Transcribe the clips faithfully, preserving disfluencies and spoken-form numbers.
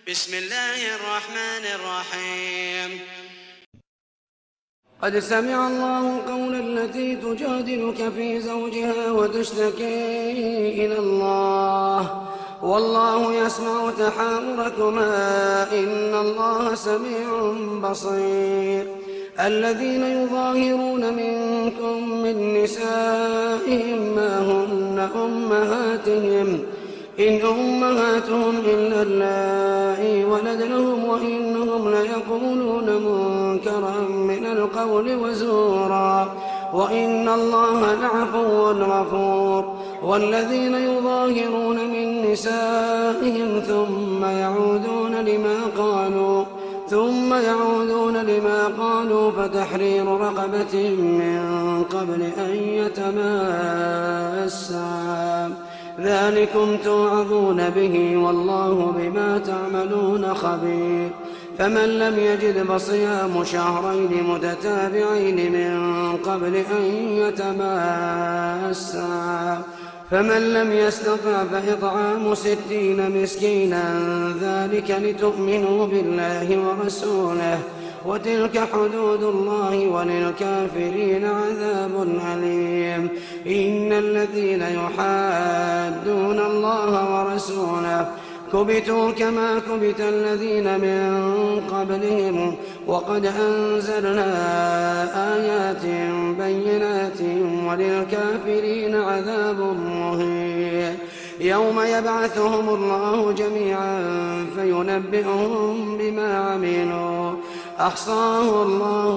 بسم الله الرحمن الرحيم. قد سمع الله قول التي تجادلك في زوجها وتشتكي إلى الله والله يسمع تحاوركما إن الله سميع بصير. الذين يظاهرون منكم من نسائهم ما هن أمهاتهم إن أمهاتهم إلا اللائي ولدنهم وإنهم ليقولون منكرا من القول وزورا وإن الله لعفو غفور. والذين يظاهرون من نسائهم ثم يعودون لما قالوا ثم يعودون لما قالوا فتحرير رقبة من قبل أن يتماسا ذلكم توعظون به والله بما تعملون خبير. فمن لم يجد فصيام شهرين متتابعين من قبل أن يتماسا فمن لم يستطع فإطعام ستين مسكينا ذلك لتؤمنوا بالله ورسوله وتلك حدود الله وللكافرين عذاب أليم. إن الذين يحادون الله ورسوله كبتوا كما كبت الذين من قبلهم وقد أنزلنا آيات بينات وللكافرين عذاب مهين. يوم يبعثهم الله جميعا فينبئهم بما عملوا أحصاه الله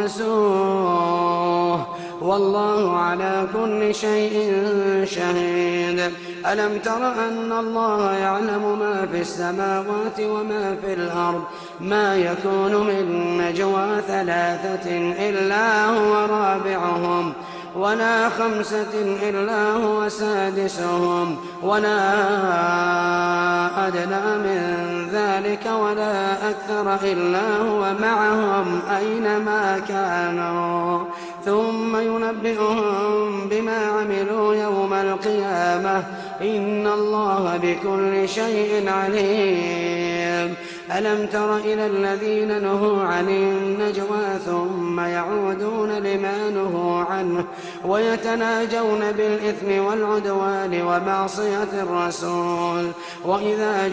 ونسوه والله على كل شيء شهيد. ألم تر أن الله يعلم ما في السماوات وما في الأرض ما يكون من نجوى ثلاثة إلا هو رابعهم ولا خمسة إلا هو سادسهم ولا أدنى من ذلك ولا أكثر إلا هو معهم أينما كانوا ثم ينبئهم بما عملوا يوم القيامة إن الله بكل شيء عليم. ألم تر إلى الذين نهوا عن النجوى ثم يعودون لما نهوا عنه ويتناجون بالإثم والعدوان ومعصية الرسول وإذا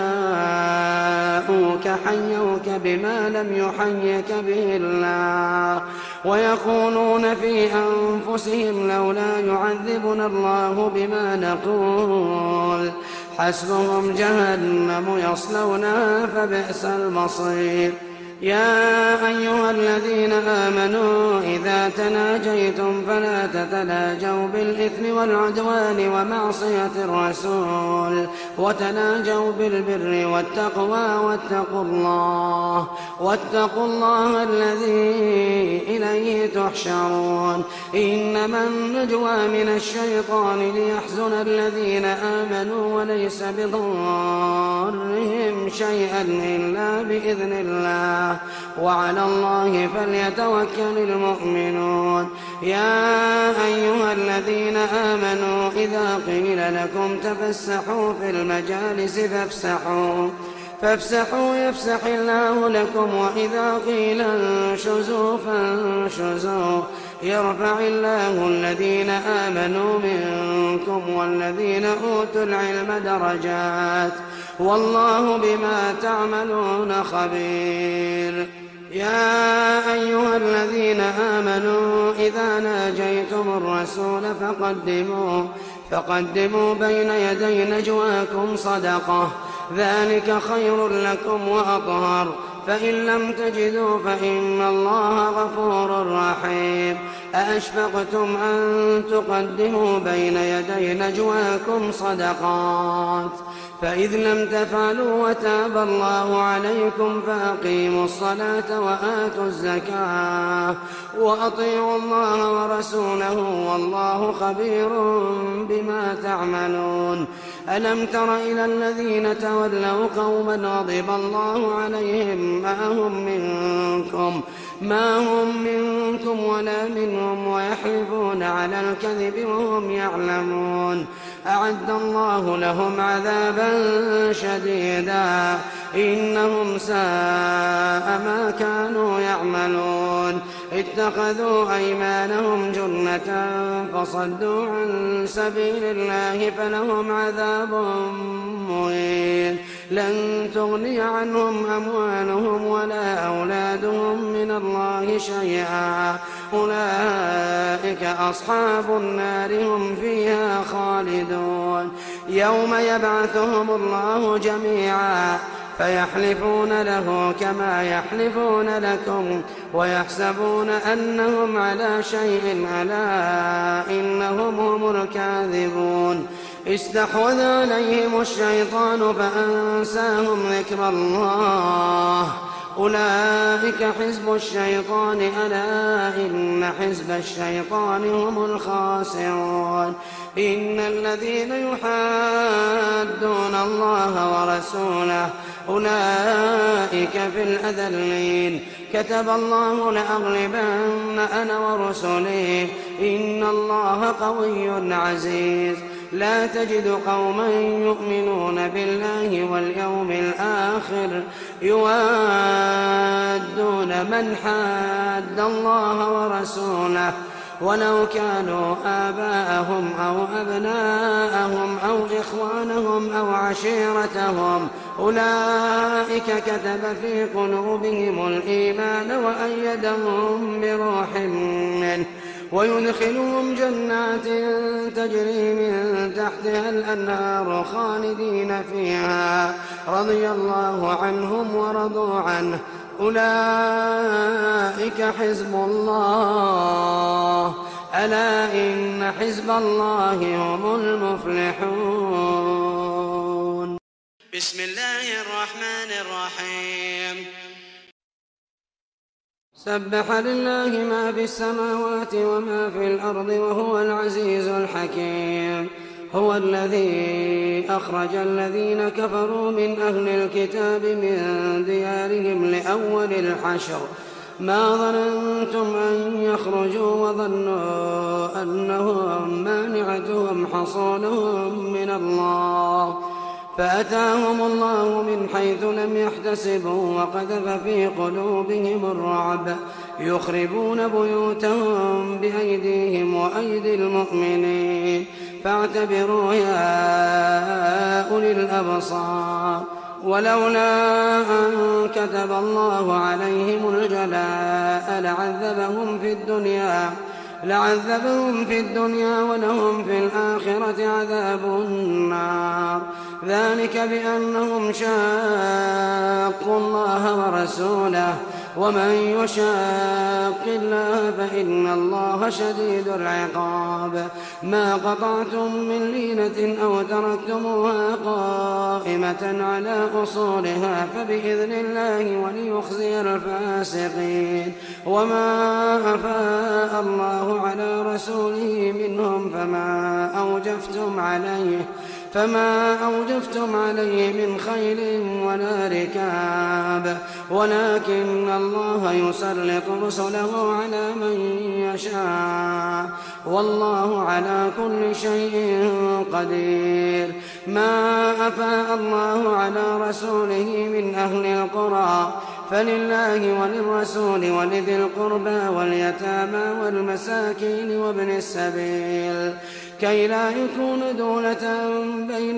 جاءوك حيوك بما لم يحيك به الله ويقولون في أنفسهم لولا يعذبنا الله بما نقول حسبهم جهنم يصلونها فبئس المصير. يا أيها الذين آمنوا إذا تناجيتم فلا تتناجوا بالإثم والعدوان ومعصية الرسول وتناجوا بالبر والتقوى واتقوا الله واتقوا الله الذي إليه تحشرون. إنما النجوى من الشيطان ليحزن الذين آمنوا وليس بضارهم شيئا إلا بإذن الله وعلى الله فليتوكل المؤمنون. يا أيها الذين آمنوا إذا قيل لكم تفسحوا في المجالس فافسحوا فافسحوا يفسح الله لكم وإذا قيل انشزوا فانشزوا يرفع الله الذين آمنوا منكم والذين أوتوا العلم درجات والله بما تعملون خبير. يا أيها الذين آمنوا إذا ناجيتم الرسول فقدموا فقدموا بين يدي نجواكم صدقة ذلك خير لكم وأطهر فإن لم تجدوا فإن الله غفور رحيم. أأشفقتم أن تقدموا بين يدي نجواكم صدقات فإذ لم تفعلوا وتاب الله عليكم فأقيموا الصلاة وآتوا الزكاة وأطيعوا الله ورسوله والله خبير بما تعملون. ألم تر إلى الذين تولوا قوما غضب الله عليهم ما هم منكم ما هم منكم ولا منهم ويحلفون على الكذب وهم يعلمون أعد الله لهم عذابا شديدا إنهم ساء ما كانوا يعملون اتخذوا أيمانهم جنة فصدوا عن سبيل الله فلهم عذاب مهين لن تغني عنهم أموالهم ولا أولادهم من الله شيئا أولئك أصحاب النار هم فيها خالدون يوم يبعثهم الله جميعا فيحلفون له كما يحلفون لكم ويحسبون أنهم على شيء ألا إنهم هم الكاذبون استحوذ عليهم الشيطان فأنساهم ذكر الله أولئك حزب الشيطان ألا إن حزب الشيطان هم الخاسرون إن الذين يحادون الله ورسوله أولئك في الأذلين كتب الله لأغلبن أنا ورسلي إن الله قوي عزيز لا تجد قوما يؤمنون بالله واليوم الآخر يوادون من حاد الله ورسوله ولو كانوا آباءهم أو أبناءهم أو إخوانهم أو عشيرتهم أولئك كتب في قلوبهم الإيمان وأيدهم بروح منه ويدخلهم جنات تجري من تحتها الأنهار خالدين فيها رضي الله عنهم ورضوا عنه أولئك حزب الله ألا إن حزب الله هم المفلحون بسم الله الرحمن الرحيم سبح لله ما في السماوات وما في الأرض وهو العزيز الحكيم هو الذي أخرج الذين كفروا من أهل الكتاب من ديارهم لأول الحشر ما ظننتم أن يخرجوا وظنوا أنهم مانعتهم حصونهم من الله فأتاهم الله من حيث لم يحتسبوا وقذف في قلوبهم الرعب يخربون بيوتهم بأيديهم وأيدي المؤمنين فاعتبروا يا أولي الأبصار ولولا أن كتب الله عليهم الجلاء لعذبهم في الدنيا لعذبهم في الدنيا ولهم في الآخرة عذاب النار ذلك بأنهم شاقوا الله ورسوله ومن يشاق الله فإن الله شديد العقاب ما قطعتم من لينة أو تركتموها قائمة على أصولها فبإذن الله وليخزي الفاسقين وما أفاء الله على رسوله منهم فما أوجفتم عليه فما أوجفتم عليه من خيل ولا ركاب ولكن الله يسلط رسله على من يشاء والله على كل شيء قدير ما أفاء الله على رسوله من أهل القرى فلله وللرسول ولذي القربى واليتامى والمساكين وابن السبيل كي لا يكون دولة بين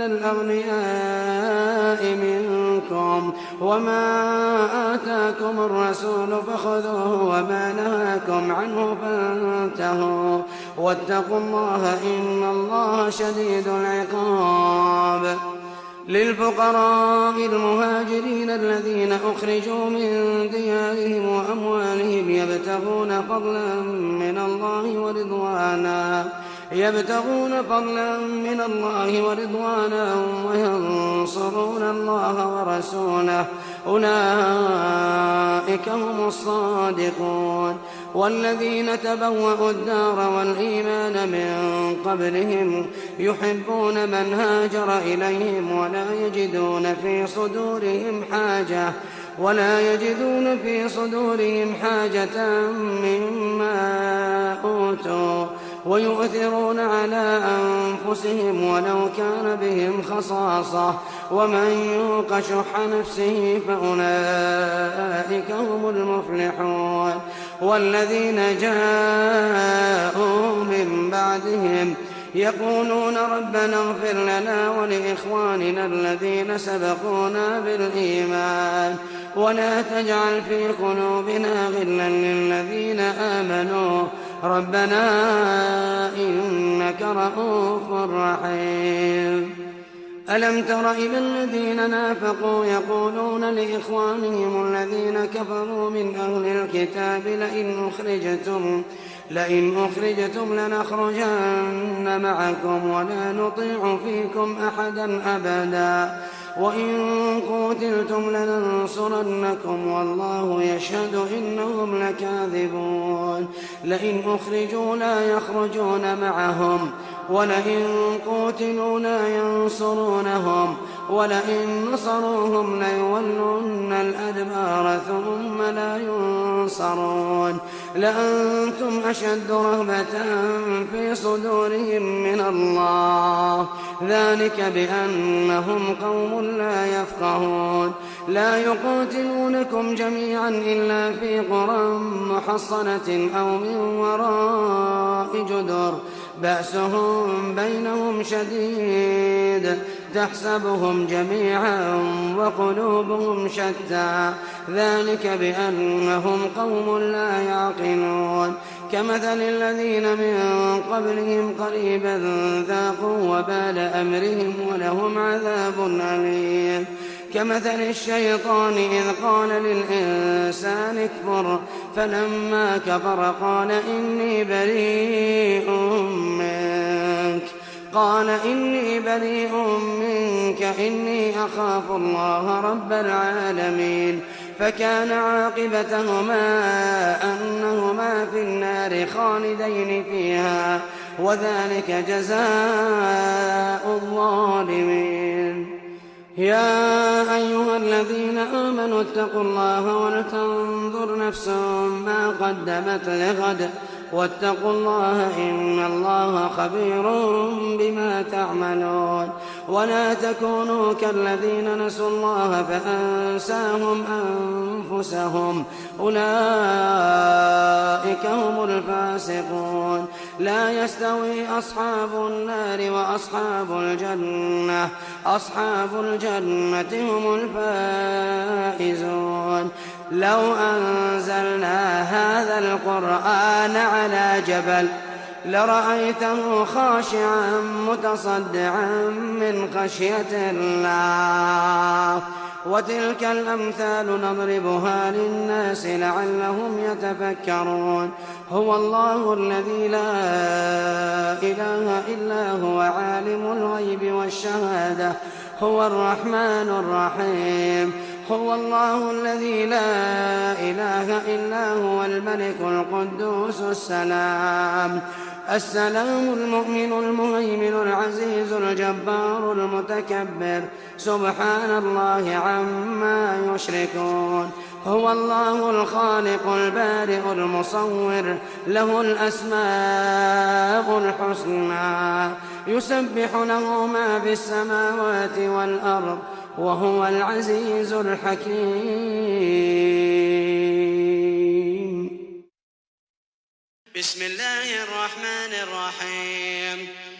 الأغنياء منكم وما آتاكم الرسول فخذوه وما نهاكم عنه فانتهوا واتقوا الله إن الله شديد العقاب للفقراء المهاجرين الذين أخرجوا من ديارهم وأموالهم يبتغون فضلا من الله ورضوانا يبتغون فضلا من الله ورضوانا وينصرون الله ورسوله أولئك هم الصادقون والذين تبوأوا الدار والإيمان من قبلهم يحبون من هاجر إليهم ولا يجدون في صدورهم حاجة ولا يجدون في صدورهم حاجة مما أوتوا ويؤثرون على أنفسهم ولو كان بهم خصاصة ومن يوق شح نفسه فأولئك هم المفلحون. والذين جاءوا من بعدهم يقولون ربنا اغفر لنا ولإخواننا الذين سبقونا بالإيمان ولا تجعل في قلوبنا غلا للذين آمنوا ربنا إنك رءوف رحيم. ألم تر إلى الذين نافقوا يقولون لإخوانهم الذين كفروا من أهل الكتاب لئن أخرجتم لئن أخرجتم لنخرجن معكم ولا نطيع فيكم أحدا أبدا وإن قتلتم لننصرنكم والله يشهد إنهم لكاذبون. لئن أخرجوا لا يخرجون معهم ولئن قتلوا لا ينصرونهم ولئن نصروهم ليولون الأدبار ثم لا ينصرون. لأنتم أشد رهبة في صدورهم من الله ذلك بأنهم قوم لا يفقهون. لا يقاتلونكم جميعا إلا في قرى محصنة أو من وراء جدر بأسهم بينهم شديد تحسبهم جميعا وقلوبهم شتى ذلك بأنهم قوم لا يعقلون. كمثل الذين من قبلهم قريبا ذاقوا وبال أمرهم ولهم عذاب أليم. كمثل الشيطان إذ قال للإنسان اكفر فلما كفر قال إني بريء منك قال إني بريء منك إني أخاف الله رب العالمين. فكان عاقبتهما أنهما في النار خالدين فيها وذلك جزاء الظالمين. يا أيها الذين آمنوا اتقوا الله ولتنظر نفس ما قدمت لغد واتقوا الله إن الله خبير بما تعملون. ولا تكونوا كالذين نسوا الله فأنساهم أنفسهم أولئك هم الفاسقون. لا يستوي أصحاب النار وأصحاب الجنة أصحاب الجنة هم الفائزون. لو أنزلنا هذا القرآن على جبل لرأيته خاشعا متصدعا من خشية الله. وتلك الأمثال نضربها للناس لعلهم يتفكرون. هو الله الذي لا إله إلا هو عالم الغيب والشهادة هو الرحمن الرحيم. هو الله الذي لا إله إلا هو الملك القدوس السلام السلام المؤمن المهيمن العزيز الجبار المتكبر سبحان الله عما يشركون. هو الله الخالق البارئ المصور له الأسماء الحسنى يسبح له ما في السماوات والأرض وهو العزيز الحكيم. بسم الله الرحمن الرحيم.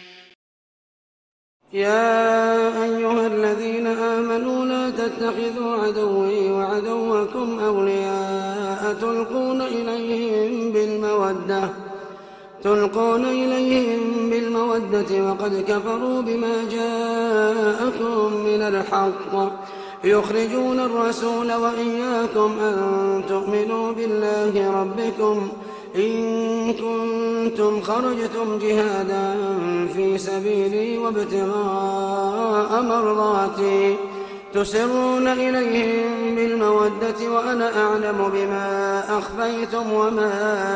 يا أيها الذين آمنوا لا تتخذوا عدوي وعدوكم أولياء تلقون إليهم بالمودة تلقون إليهم بالمودة وقد كفروا بما جاءكم من الحق يخرجون الرسول وإياكم أن تؤمنوا بالله ربكم إن كنتم خرجتم جهادا في سبيلي وابتغاء مرضاتي تسرون إليهم بالمودة وأنا أعلم بما أخفيتم وما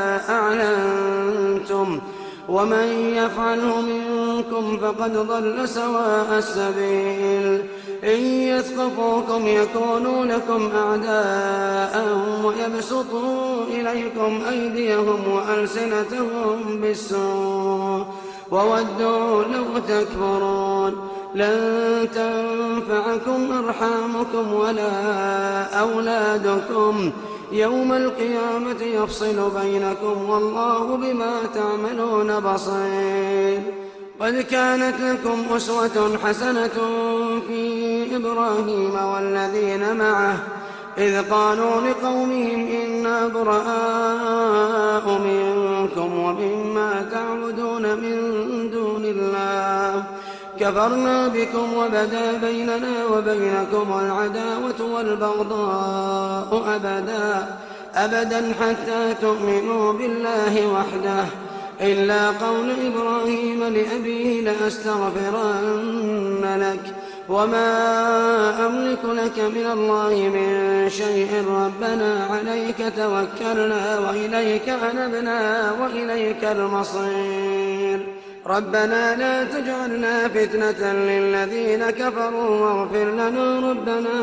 أعلنتم ومن يفعله منكم فقد ضل سواء السبيل إن يثقفوكم يكونوا لكم أعداء ويبسطوا إليكم أيديهم وألسنتهم بالسوء وودوا لو تكفرون لن تنفعكم أرحامكم ولا أولادكم يوم القيامة يفصل بينكم والله بما تعملون بصير قد كانت لكم أسوة حسنة في إبراهيم والذين معه إذ قالوا لقومهم إنا براء منكم ومما تعبدون من دون الله كفرنا بكم وبدا بيننا وبينكم العداوة والبغضاء أبدا أبدا حتى تؤمنوا بالله وحده إلا قول إبراهيم لأبيه لأستغفرن لك وما أملك لك من الله من شيء ربنا عليك توكلنا وإليك أنبنا وإليك المصير ربنا لا تجعلنا فتنة للذين كفروا واغفر لنا ربنا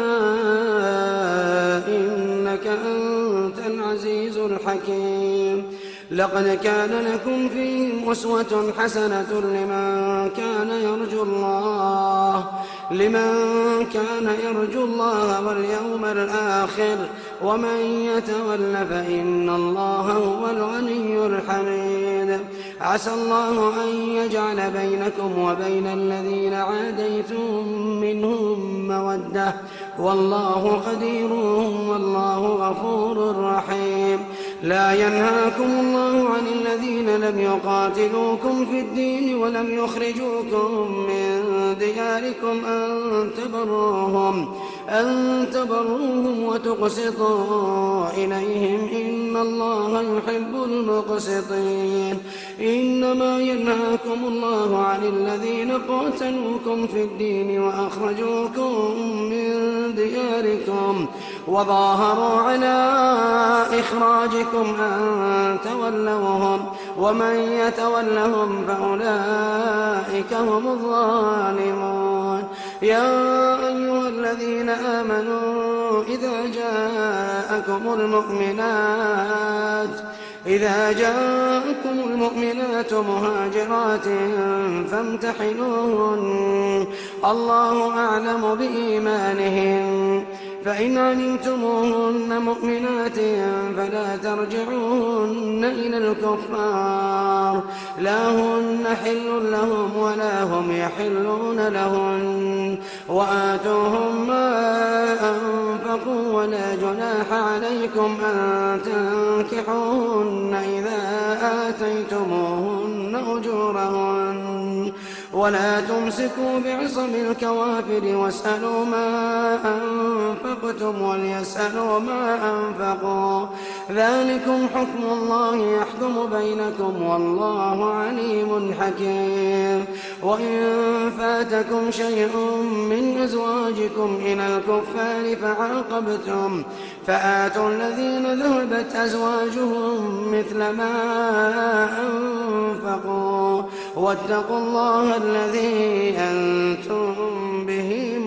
إنك أنت العزيز الحكيم لقد كان لكم فيهم أسوة حسنة لمن كان يرجو الله لمن كان يرجو الله واليوم الآخر ومن يتول فإن الله هو الغني الحميد عسى الله أن يجعل بينكم وبين الذين عاديتم منهم مودة والله قدير والله غفور رحيم لا ينهاكم الله عن الذين لم يقاتلوكم في الدين ولم يخرجوكم من دياركم أن تبروهم أن تبروهم وتقسطوا إليهم إن الله يحب المقسطين إنما ينهاكم الله عن الذين قاتلوكم في الدين وأخرجوكم من دياركم وظاهروا على إخراجكم أن تولوهم ومن يتولهم فأولئك هم الظالمون يا أيها الذين آمنوا إذا جاءكم المؤمنات إذا جاءكم المؤمنات مهاجرات فامتحنوهن الله أعلم بإيمانهن فإن علمتموهن مؤمنات فلا ترجعوهن إلى الكفار لا هن حل لهم ولا هم يحلون لهن وآتوهم ما أنفقوا ولا جناح عليكم أن تنكحوهن إذا آتيتموهن أجورهن ولا تمسكوا بعصم الكوافر واسألوا ما أنفقتم وليسألوا ما أنفقوا ذلكم حكم الله يحكم بينكم والله عليم حكيم وإن فاتكم شيء من أزواجكم إلى الكفار فعاقبتم فآتوا الذين ذهبت أزواجهم مثل ما أنفقوا واتقوا الله الذي أنتم به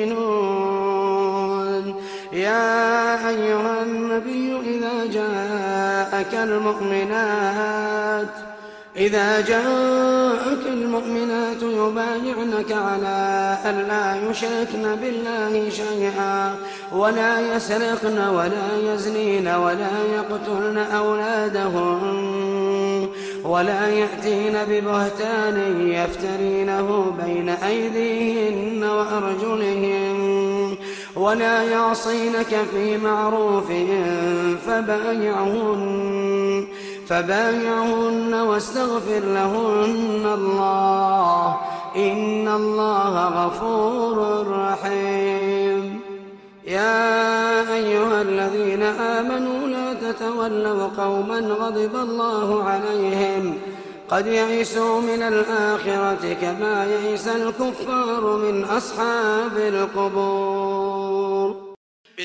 مؤمنون يا أيها النبي إذا جاءك المؤمنات إذا جاءك المؤمنات يبايعنك على أن لا يشركن بالله شيئا ولا يسرقن ولا يزنين ولا يقتلن أولادهن ولا يأتين ببهتان يفترينه بين أيديهن وأرجلهن ولا يعصينك في معروف فبايعهن فبايعهن واستغفر لهن الله إن الله غفور رحيم يا أيها الذين آمنوا لا تتولوا قوما غضب الله عليهم قد يئسوا من الآخرة كما يئس الكفار من أصحاب القبور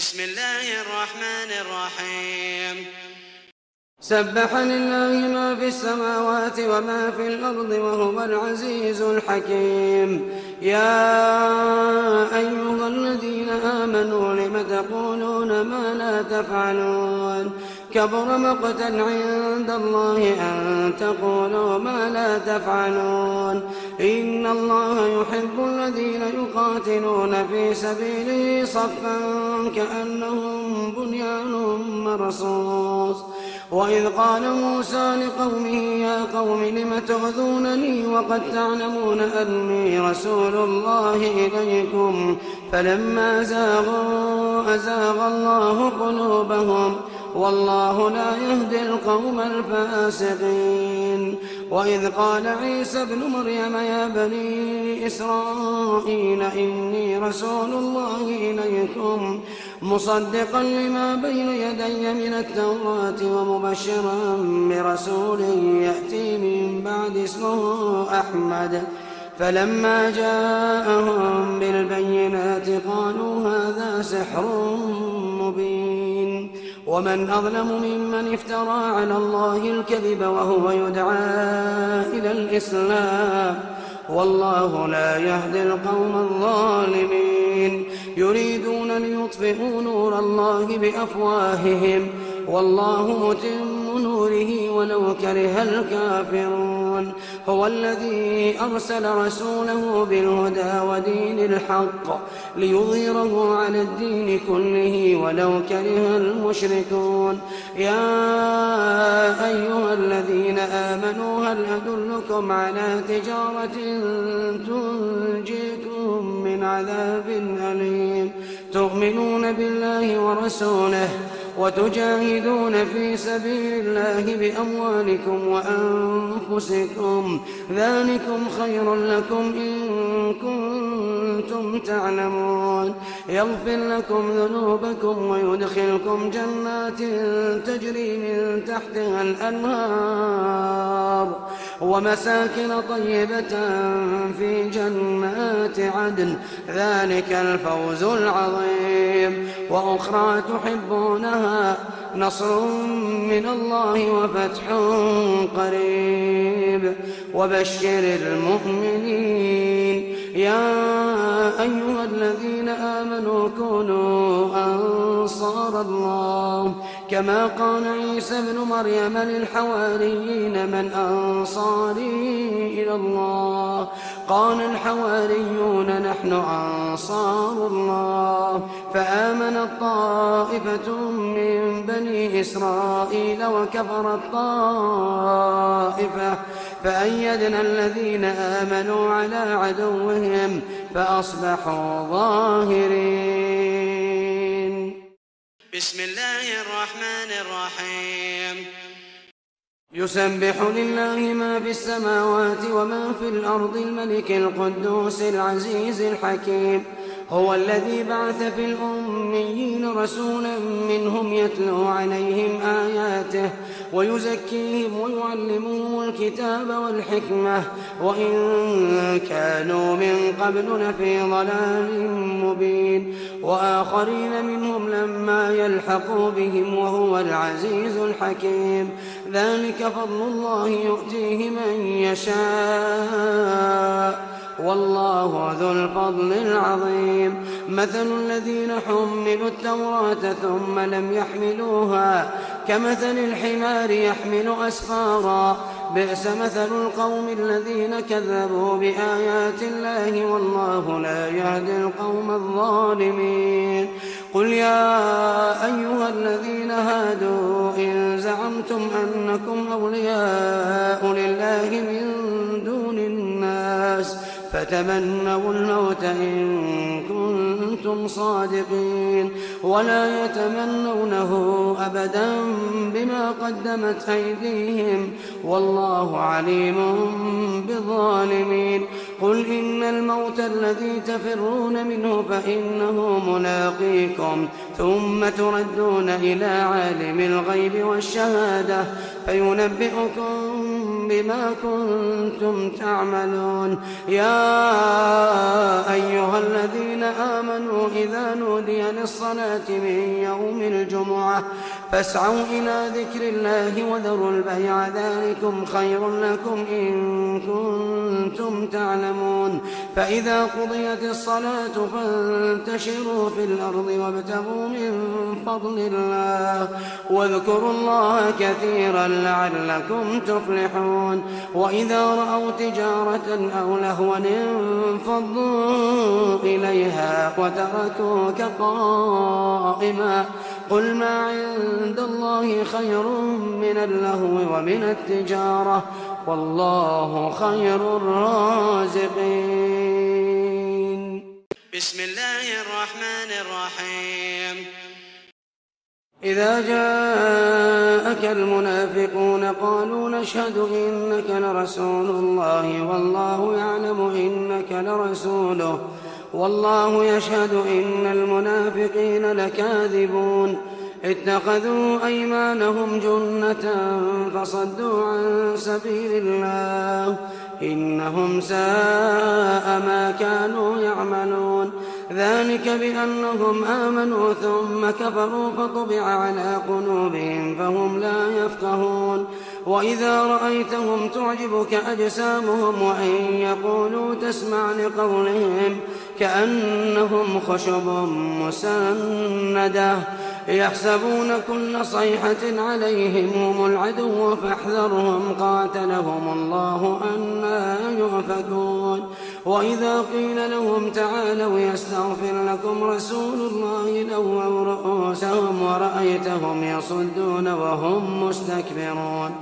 بسم الله الرحمن الرحيم سبح لله ما في السماوات وما في الأرض وهو العزيز الحكيم. يا أيها الذين آمنوا لم تقولون ما لا تفعلون كبر مقتا عند الله أن تقولوا ما لا تفعلون. إن الله يحب الذين يقاتلون في سبيله صفا كأنهم بنيان مرصوص. وإذ قال موسى لقومه يا قوم لم تؤذونني وقد تعلمون أني رسول الله إليكم فلما زاغوا أزاغ الله قلوبهم والله لا يهدي القوم الفاسقين. وإذ قال عيسى ابن مريم يا بني إسرائيل إني رسول الله إليكم مصدقا لما بين يدي من التوراة ومبشرا برسول يأتي من بعد اسمه أحمد. فلما جاءهم بالبينات قالوا هذا سحر مبين. ومن أظلم ممن افترى على الله الكذب وهو يدعى إلى الإسلام والله لا يهدي القوم الظالمين. يريدون ليطفئوا نور الله بأفواههم والله متم نوره ولو كره الكافرون. هو الذي أرسل رسوله بالهدى ودين الحق ليظهره على الدين كله ولو كره المشركون. يا أيها الذين آمنوا هل أدلكم على تجارة تنجيكم من عذاب أليم تؤمنون بالله ورسوله وتجاهدون في سبيل الله بأموالكم وأنفسكم ذلكم خير لكم إن كنتم تعلمون. يغفر لكم ذنوبكم ويدخلكم جنات تجري من تحتها الأنهار ومساكن طيبة في جنات عدن ذلك الفوز العظيم. وأخرى تحبونها نصر من الله وفتح قريب وبشر المؤمنين. يا أيها الذين آمنوا كونوا أنصار الله كما قال عيسى ابن مريم للحواريين من أنصاري إلى الله قال الحواريون نحن أنصار الله. فآمنت طائفة من بني إسرائيل وكفرت طائفة فأيدنا الذين آمنوا على عدوهم فأصبحوا ظاهرين. بسم الله الرحمن الرحيم يسبح لله ما في السماوات وما في الأرض الملك القدوس العزيز الحكيم. هو الذي بعث في الأميين رسولا منهم يتلو عليهم آياته ويزكيهم ويعلمهم الكتاب والحكمة وإن كانوا من قبل لفي ضلال مبين. وآخرين منهم لما يلحقوا بهم وهو العزيز الحكيم. ذلك فضل الله يؤتيه من يشاء والله ذو الفضل العظيم. مثل الذين حملوا التوراة ثم لم يحملوها كمثل الحمار يحمل أسفارا بئس مثل القوم الذين كذبوا بآيات الله والله لا يهدي القوم الظالمين. قل يا أيها الذين هادوا إن زعمتم أنكم أولياء لله من دون الناس فتمنوا الموت إن كنتم صادقين ولا يتمنونه أبدا بما قدمت أيديهم والله عليم بالظالمين. قل إن الموت الذي تفرون منه فإنه ملاقيكم ثم تردون إلى عالم الغيب والشهادة فينبئكم بما كنتم تعملون. يا أيها الذين آمنوا إذا نودي للصلاة من يوم الجمعة فاسعوا إلى ذكر الله وذروا البيع ذلكم خير لكم إن كنتم تعلمون. فإذا قضيت الصلاة فانتشروا في الأرض وابتغوا من فضل الله واذكروا الله كثيرا لعلكم تفلحون. وإذا رأوا تجارة أو لهوا انفضوا إليها وتركوك قائما قل ما عند الله خير من اللهو ومن التجارة والله خير الرازقين. بسم الله الرحمن الرحيم. إذا جاءك المنافقون قالوا نشهد إنك لرسول الله والله يعلم إنك لرسوله والله يشهد إن المنافقين لكاذبون. اتخذوا أيمانهم جنة فصدوا عن سبيل الله إنهم ساء ما كانوا يعملون. ذلك بأنهم آمنوا ثم كفروا فطبع على قلوبهم فهم لا يفقهون. وإذا رأيتهم تعجبك أجسامهم وإن يقولوا تسمع لقولهم كأنهم خشب مسندة يحسبون كل صيحة عليهم هم العدو فاحذرهم قاتلهم الله أنى يؤفكون. وإذا قيل لهم تعالوا يستغفر لكم رسول الله لووا رؤوسهم ورأيتهم يصدون وهم مستكبرون.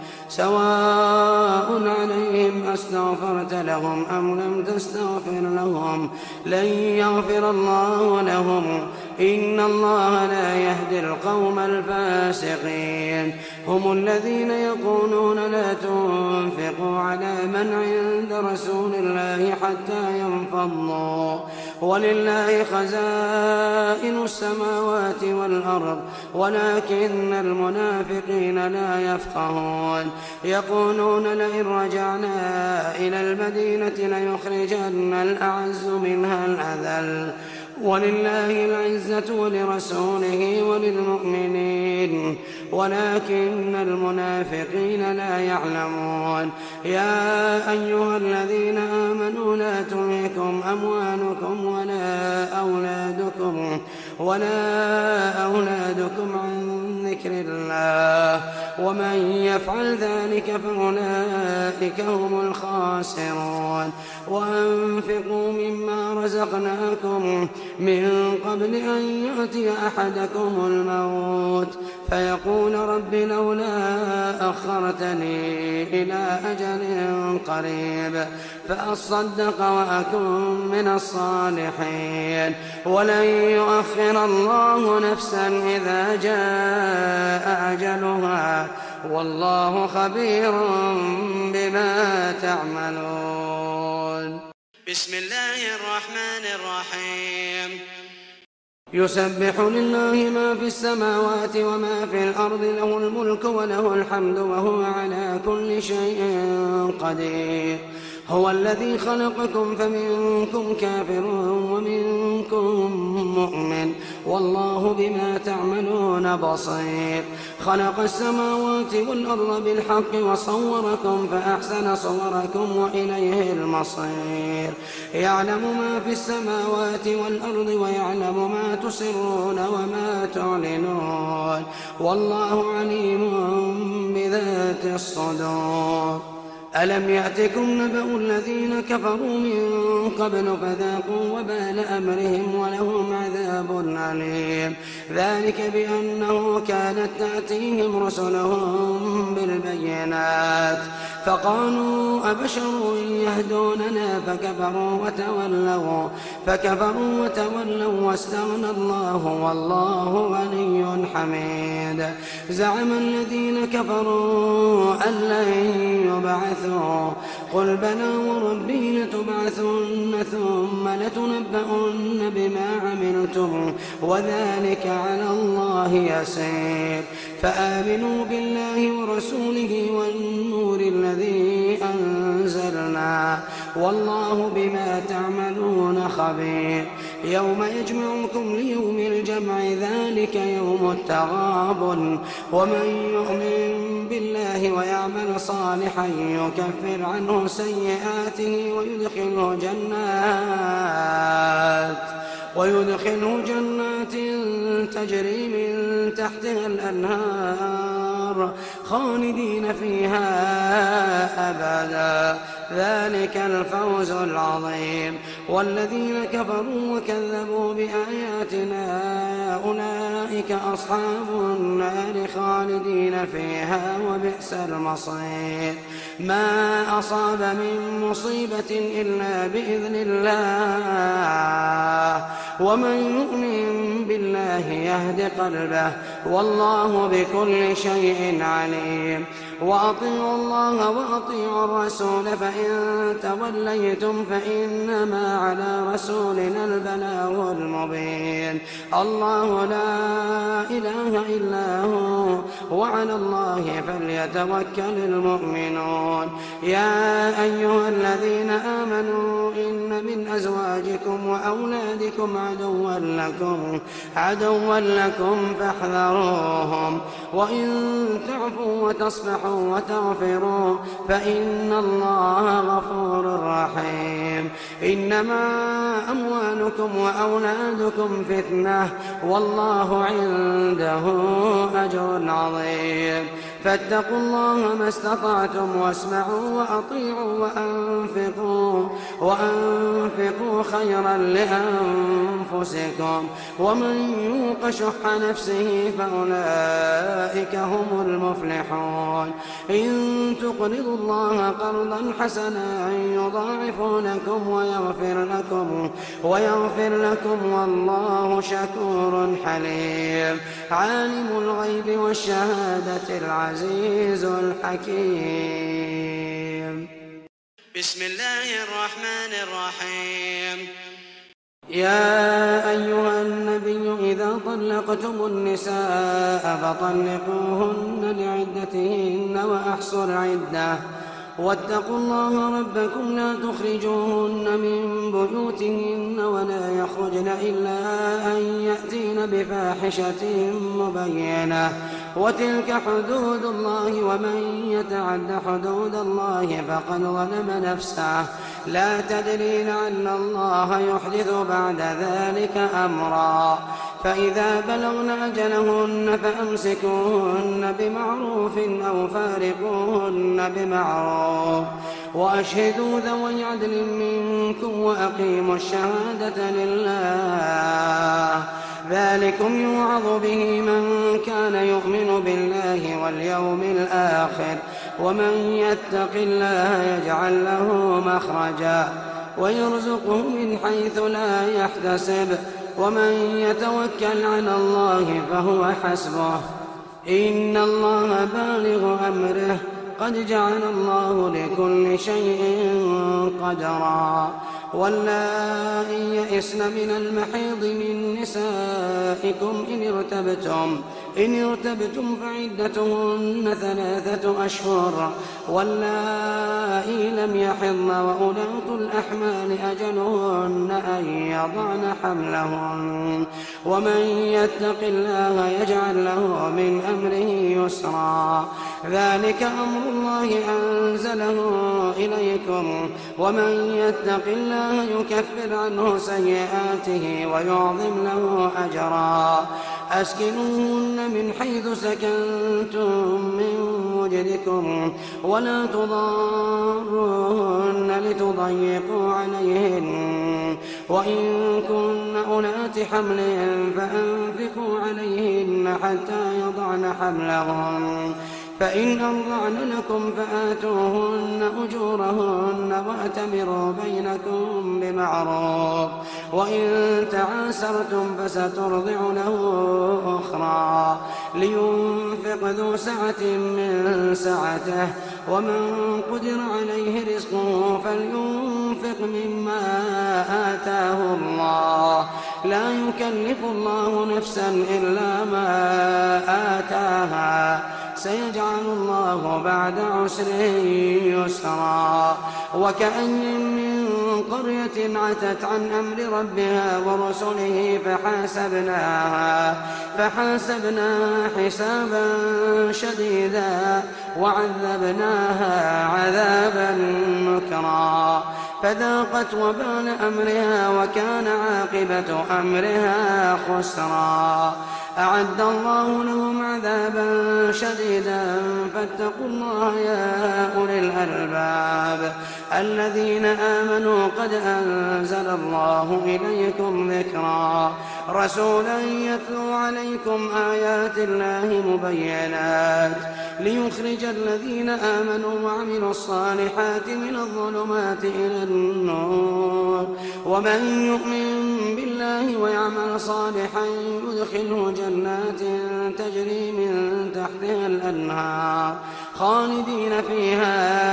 سواء عليهم أستغفرت لهم أم لم تستغفر لهم لن يغفر الله لهم إن الله لا يهدي القوم الفاسقين. هم الذين يقولون لا تنفقوا على من عند رسول الله حتى ينفضوا ولله خزائن السماوات والأرض ولكن المنافقين لا يفقهون. يقولون لئن رجعنا إلى المدينة ليخرجن الأعز منها الأذل ولله العزة ولرسوله وللمؤمنين ولكن المنافقين لا يعلمون. يا أيها الذين آمنوا لا تلهكم أموالكم ولا أولادكم ولا أولادكم عن ذكر الله ومن يفعل ذلك فأولئك هم الخاسرون. وأنفقوا مما رزقناكم من قبل أن يأتي أحدكم الموت فيقول رب لولا أخرتني إلى أجل قريب فأصدق وأكن من الصالحين ولن يؤخر الله نفسا إذا جاء أجلها والله خبير بما تعملون. بسم الله الرحمن الرحيم. يسبح لله ما في السماوات وما في الأرض له الملك وله الحمد وهو على كل شيء قدير. هو الذي خلقكم فمنكم كافر ومنكم مؤمن والله بما تعملون بصير. خلق السماوات والأرض بالحق وصوركم فأحسن صوركم وإليه المصير. يعلم ما في السماوات والأرض ويعلم ما تسرون وما تعلنون والله عليم بذات الصدور. ألم يأتكم نبأ الذين كفروا من قبل فذاقوا وبال أمرهم ولهم عذاب أليم. ذلك بأنه كانت تأتيهم رسلهم بالبينات فقالوا أبشر يهدوننا فكفروا وتولوا فكفروا وتولوا واستغنى الله والله غني حميد. زعم الذين كفروا أن لن يبعثوا قل بلى وربي لتبعثن ثم لتنبؤن بما عملتم وذلك على الله يسير فآمنوا بالله ورسوله والنور الذي أنزلنا والله بما تعملون خبير يوم يجمعكم ليوم الجمع ذلك يوم التغابن ومن يؤمن بالله ويعمل صالحا يكفر عنه سيئاته ويدخله جنات ويدخله جنات تجري من تحتها الأنهار خالدين فيها أبدا ذلك الفوز العظيم والذين كفروا وكذبوا بآياتنا أولئك أصحاب النار خالدين فيها وبئس المصير ما أصاب من مصيبة إلا بإذن الله ومن يؤمن بالله يهد قلبه والله بكل شيء عليم وأطيعوا الله وأطيعوا الرسول فإن توليتم فإنما على رسولنا البلاغ المبين الله لا إله إلا هو وعلى الله فليتوكل المؤمنون يا أيها الذين آمنوا إن من أزواجكم وأولادكم عدوا لكم عدوا لكم فاحذروهم وإن تعفوا وتصفحوا وتغفروا فإن الله غفور رحيم إنما أموالكم وأولادكم فتنة والله عنده أجر عظيم فاتقوا الله ما استطعتم واسمعوا وأطيعوا وأنفقوا وأنفقوا خيرا لأنفسكم ومن يوق شح نفسه فأولئك هم المفلحون إن تقرضوا الله قرضا حسنا يضاعف لكم ويغفر لكم ويغفر لكم والله شكور حليم عالم الغيب والشهادة العزيز الحكيم بسم الله الرحمن الرحيم يا أيها النبي إذا طلقتم النساء فطلقوهن لعدتهن وأحصوا العدة واتقوا الله ربكم لا تخرجوهن من بيوتهن ولا يخرجن إلا أن يأتين بفاحشة مبينة وتلك حدود الله ومن يتعد حدود الله فقد ظلم نفسه لا تدري لعل الله يحدث بعد ذلك أمرا فإذا بلغن أجلهن فأمسكوهن بمعروف أو فارقوهن بمعروف وأشهدوا ذوي عدل منكم وأقيموا الشهادة لله ذلكم يوعظ به من كان يؤمن بالله واليوم الآخر ومن يتق الله يجعل له مخرجا ويرزقه من حيث لا يحتسب ومن يتوكل على الله فهو حسبه إن الله بالغ أمره قد جعل الله لكل شيء قدرا واللائي يئسن من المحيض من نسائكم إن ارتبتم إن ارتبتم فعدتهن ثلاثة أشهر واللائي لم يحضن وأولاة الأحمال أجلهن أن يضعن حملهن ومن يتق الله يجعل له من أمره يسرا ذلك أمر الله أنزله إليكم ومن يتق الله يكفر عنه سيئاته ويعظم له أجرا أسكنوهن من حيث سكنتم من وجدكم ولا تضاروهن لتضيقوا عليهن وإن كن أولات حمل فأنفقوا عليهن حتى يضعن حملهن فإن أرضعن لكم فآتوهن أجورهن وأتمروا بينكم بمعروف وإن تعاسرتم فسترضع له أخرى لينفق ذو سعة من سعته ومن قدر عليه رزقه فلينفق مما آتاه الله لا يكلف الله نفسا إلا ما آتاها سيجعل الله بعد عسر يسرا وكأي من قرية عتت عن أمر ربها ورسله فحاسبناها فحاسبناها حسابا شديدا وعذبناها عذابا نكرا فذاقت وبال أمرها وكان عاقبة أمرها خسرا أعد الله لهم عذابا شديدا فاتقوا الله يا أولي الألباب الذين آمنوا قد أنزل الله إليكم ذكرا رسولا يتلو عليكم آيات الله مبينات ليخرج الذين آمنوا وعملوا الصالحات من الظلمات إلى النور ومن يؤمن بالله ويعمل صالحا يدخله جنات تجري من تحتها الأنهار خالدين فيها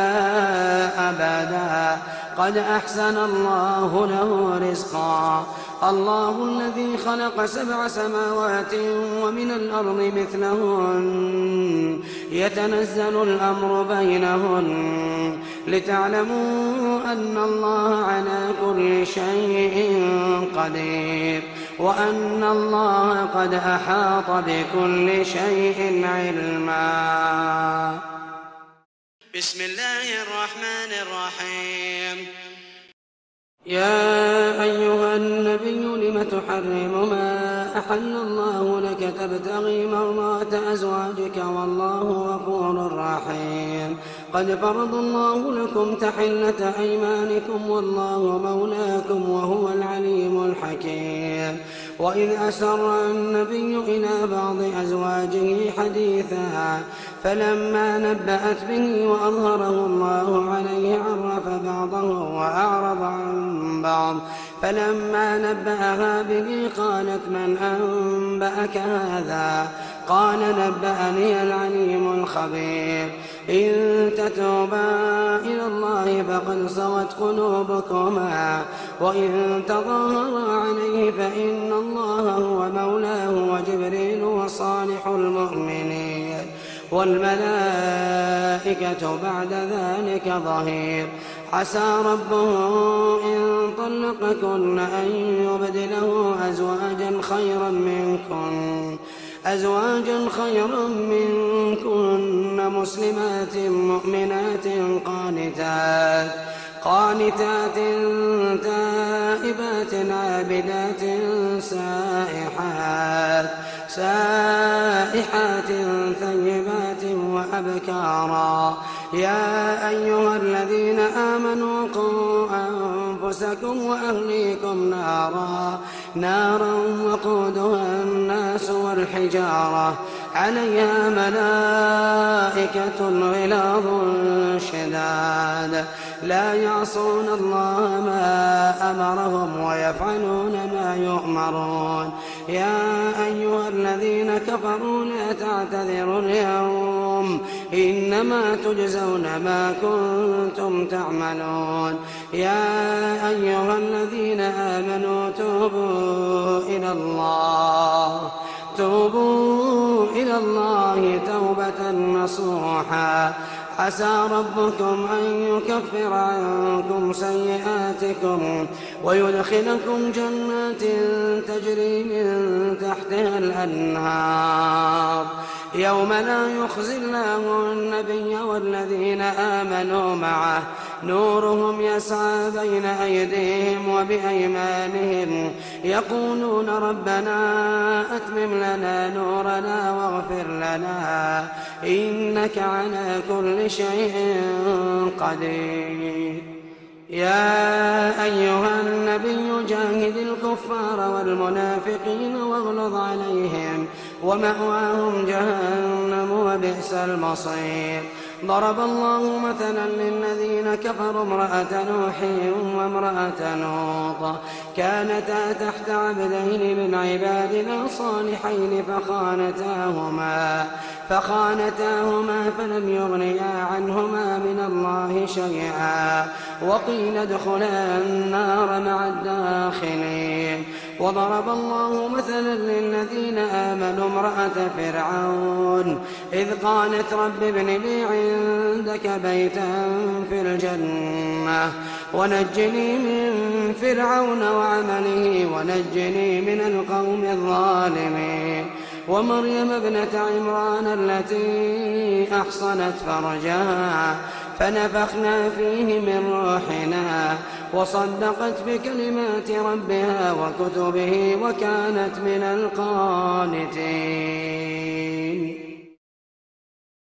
أبدا قد أحسن الله له رزقا الله الذي خلق سبع سماوات ومن الأرض مثلهن يتنزل الأمر بينهن لتعلموا أن الله على كل شيء قدير وأن الله قد أحاط بكل شيء علما. بسم الله الرحمن الرحيم. يا أيها النبي لم تحرم ما أحل الله لك تبتغي مرضات أزواجك والله غفور رحيم قد فرض الله لكم تحلة أيمانكم والله مولاكم وهو العليم الحكيم وإذ أسر النبي إلى بعض أزواجه حديثا فلما نبأت به وأظهره الله عليه عرف بعضه وأعرض عن بعض فلما نبأها به قالت من أنبأك هذا قال نبأني العليم الخبير إن تتوبا إلى الله فقد صغت قلوبكما وإن تظاهرا عليه فإن الله هو مولاه وجبريل وصالح المؤمنين والملائكة بعد ذلك ظهير عسى ربه إن طلقكن أن يبدله أزواجا خيرا منكن أزواجا خيرا منكن مسلمات مؤمنات قانتات قانتات تائبات عابدات سائحات سائحات ثيبات وأبكارا يا أيها الذين آمنوا قوا أنفسكم وأهليكم نارا نارا وقودها الناس والحجارة عليها ملائكة غلاظ شداد لا يعصون الله ما أمرهم ويفعلون ما يؤمرون يا أيها الذين كفروا لا تعتذروا اليوم إنما تجزون ما كنتم تعملون يا أيها الذين آمنوا توبوا إلى الله توبوا إلى الله توبة نصوحا عسى ربكم أن يكفر عنكم سيئاتكم ويدخلكم جنات تجري من تحتها الأنهار يوم لا يخزي الله النبي والذين آمنوا معه نورهم يسعى بين أيديهم وبأيمانهم يقولون ربنا أتمم لنا نورنا واغفر لنا إنك على كل شيء قدير يا أيها النبي جاهد الكفار والمنافقين واغلظ عليهم ومأواهم جهنم وبئس المصير. ضرب الله مثلا للذين كفروا امرأة نوح وامرأة لوط كانتا تحت عبدين من عبادنا صالحين فخانتاهما فخانتاهما فلم يغنيا عنهما من الله شيئا وقيل ادخلا النار مع الداخلين. وضرب الله مثلا للذين آمنوا امرأة فرعون إذ قالت رب ابن لي عندك بيتا في الجنة ونجني من فرعون وعمله ونجني من القوم الظالمين. ومريم ابنة عمران التي أحصنت فرجها فنفخنا فيه من روحنا وصدقت بكلمات ربها وكتبه وكانت من القانتين.